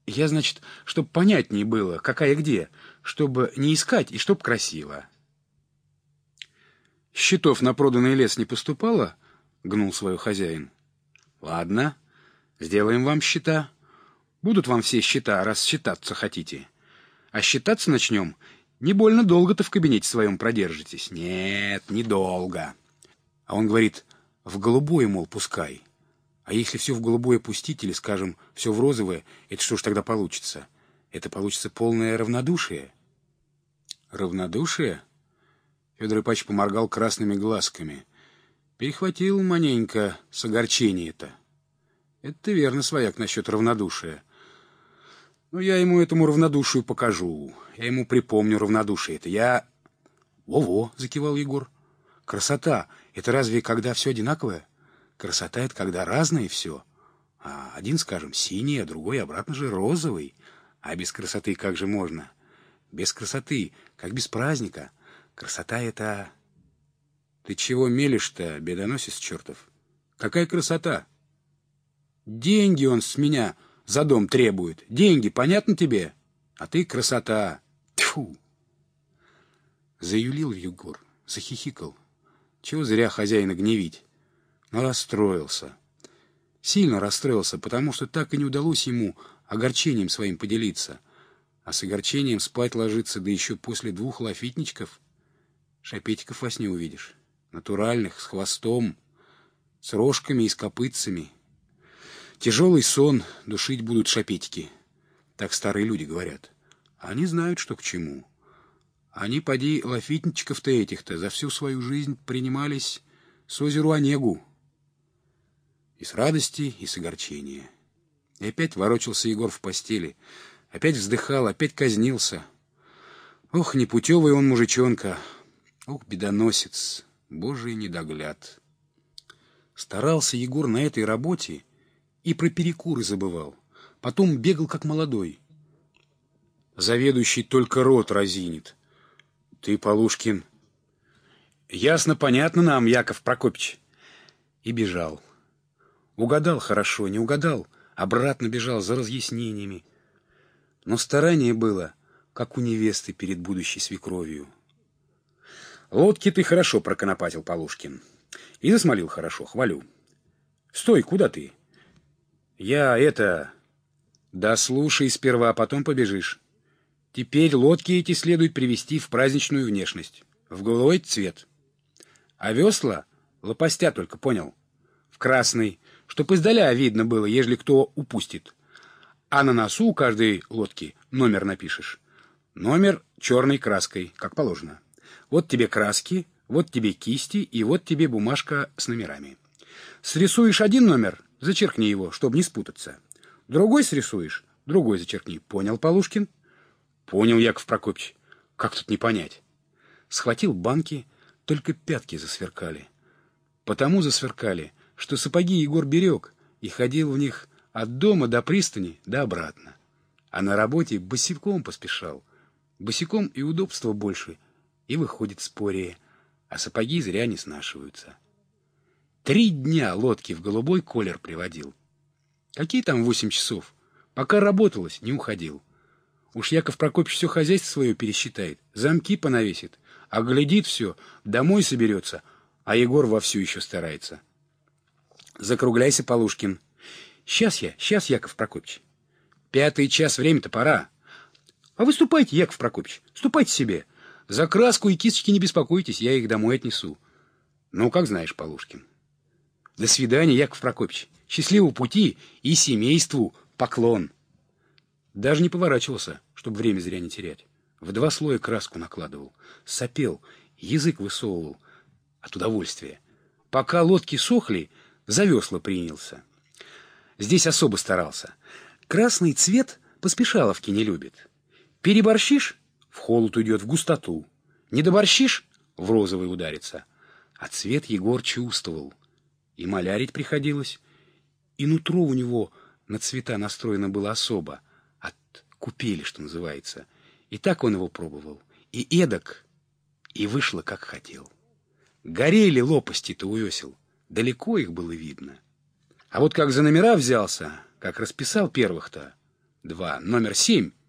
Я, значит, чтоб понятнее было, какая где, чтобы не искать и чтоб красиво. Счетов на проданный лес не поступало, гнул свой хозяин. Ладно, сделаем вам счета. Будут вам все счета, раз считаться хотите. А считаться начнем, не больно долго-то в кабинете своем продержитесь. Нет, недолго. А он говорит, в голубое, мол, пускай. А если все в голубое пустить, или, скажем, все в розовое, это что ж тогда получится? Это получится полное равнодушие. Равнодушие? Федор Ипач поморгал красными глазками. Перехватил маненько с огорчения-то. Это ты верно, свояк, насчет равнодушия. Но я ему этому равнодушию покажу. Я ему припомню равнодушие. Это я... Во-во, закивал Егор. Красота — это разве когда все одинаковое? Красота — это когда разное все. А один, скажем, синий, а другой обратно же розовый. А без красоты как же можно? Без красоты, как без праздника. Красота — это... Ты чего мелешь-то, бедоносец чертов? Какая красота? Деньги он с меня за дом требует. Деньги, понятно тебе? А ты красота. Тьфу! Заюлил Егор, захихикал. Чего зря хозяина гневить? Но расстроился. Сильно расстроился, потому что так и не удалось ему огорчением своим поделиться. А с огорчением спать ложиться, да еще после 2 лафитничков. Шапетиков во сне увидишь. Натуральных, с хвостом, с рожками и с копытцами. Тяжелый сон, душить будут шапетики. Так старые люди говорят. Они знают, что к чему. Они, поди, лафитничков-то этих-то за всю свою жизнь принимались с озеру Онегу. И с радости, и с огорчения. И опять ворочался Егор в постели. Опять вздыхал, опять казнился. Ох, непутевый он мужичонка. Ох, бедоносец, божий недогляд. Старался Егор на этой работе и про перекуры забывал. Потом бегал как молодой. Заведующий только рот разинет. Ты, Полушкин... Ясно, понятно нам, Яков Прокопич. И бежал. Угадал хорошо, не угадал, обратно бежал за разъяснениями. Но старание было, как у невесты перед будущей свекровью. Лодки ты хорошо проконопатил, Полушкин. И засмолил хорошо, хвалю. Стой, куда ты? Я это... Да слушай сперва, а потом побежишь. Теперь лодки эти следует привести в праздничную внешность, в голубой цвет. А весла лопастя только, понял? В красный, чтоб издаля видно было, ежели кто упустит. А на носу у каждой лодки номер напишешь. Номер черной краской, как положено. Вот тебе краски, вот тебе кисти и вот тебе бумажка с номерами. Срисуешь один номер, зачеркни его, чтобы не спутаться. Другой срисуешь, другой зачеркни. Понял, Полушкин? Понял, Яков Прокопьевич. Как тут не понять? Схватил банки, только пятки засверкали. Потому засверкали, что сапоги Егор берег и ходил в них от дома до пристани да обратно. А на работе босиком поспешал. Босиком и удобства больше, и выходит спорее, а сапоги зря не снашиваются. 3 дня лодки в голубой колер приводил. Какие там 8 часов? Пока работалось, не уходил. Уж Яков Прокопьевич все хозяйство свое пересчитает, замки понавесит, оглядит все, домой соберется, а Егор вовсю еще старается. Закругляйся, Полушкин. Сейчас, Яков Прокопьевич. 5-й час, время-то пора. А вы ступайте, Яков Прокопьевич, ступайте себе. За краску и кисточки не беспокойтесь, я их домой отнесу. Ну, как знаешь, Полушкин. До свидания, Яков Прокопьевич. Счастливого пути и семейству поклон. Даже не поворачивался, чтобы время зря не терять. В 2 слоя краску накладывал, сопел, язык высовывал от удовольствия. Пока лодки сохли, за весла принялся. Здесь особо старался. Красный цвет поспешаловки не любит. Переборщишь — в холод уйдет, в густоту. Не доборщишь — в розовый ударится. А цвет Егор чувствовал. И малярить приходилось. И нутро у него на цвета настроено было особо. От купели, что называется. И так он его пробовал. И эдак. И вышло, как хотел. Горели лопасти-то у весел. Далеко их было видно. А вот как за номера взялся, как расписал первых-то, 2. Номер 7